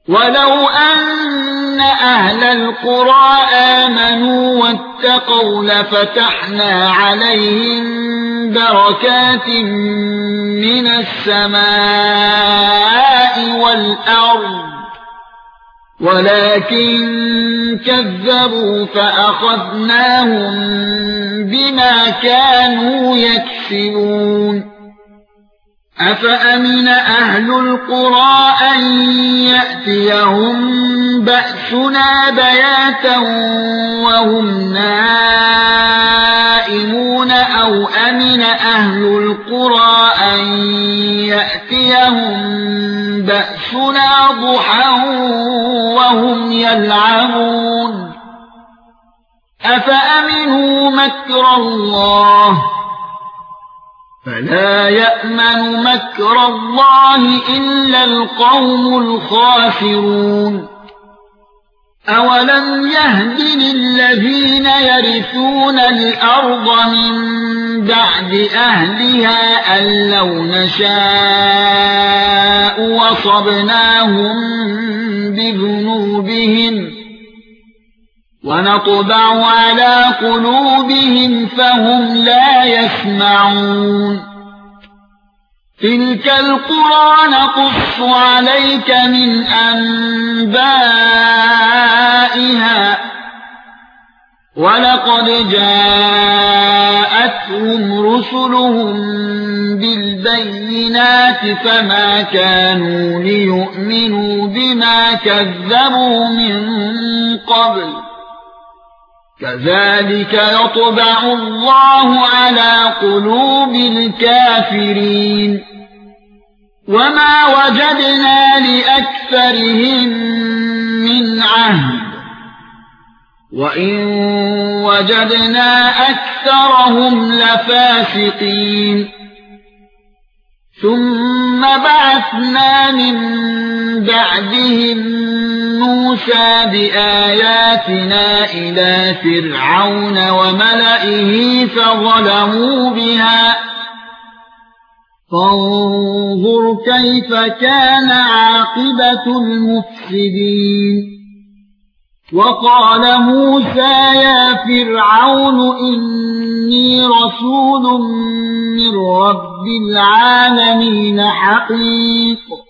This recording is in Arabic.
ولو أن أهل القرى آمنوا واتقوا لفتحنا عليهم بركات من السماء والأرض ولكن كذبوا فأخذناهم بما كانوا يكسبون أفأمن أهل القرى أن يأتيهم بأسنا بياتا وهم نائمون أو أمن أهل القرى أن يأتيهم بأسنا ضحى وهم يلعبون أفأمنوا مكر الله فلا يأمن مكر الله إلا القوم الخاسرون أولم يهد للذين يرثون الأرض من بعد أهلها أن لو نشاء وصبناهم بذنوبهم ونطبع على قلوبهم فهم لا يسمعون تلك القرى نقص عليك من أنبائها ولقد جاءتهم رسلهم بالبينات فما كانوا ليؤمنوا بما كذبوا من قبل كذلك يطبع الله على قلوب الكافرين وما وجدنا لأكثرهم من عهد وإن وجدنا أكثرهم لفاسقين ثم بعثنا من بعدهم موسى بآياتنا إلى فرعون وملئه فظلموا بها فانظر كيف كان عاقبة المفسدين وقال موسى يا فرعون إني رسول من رب العالمين حقيق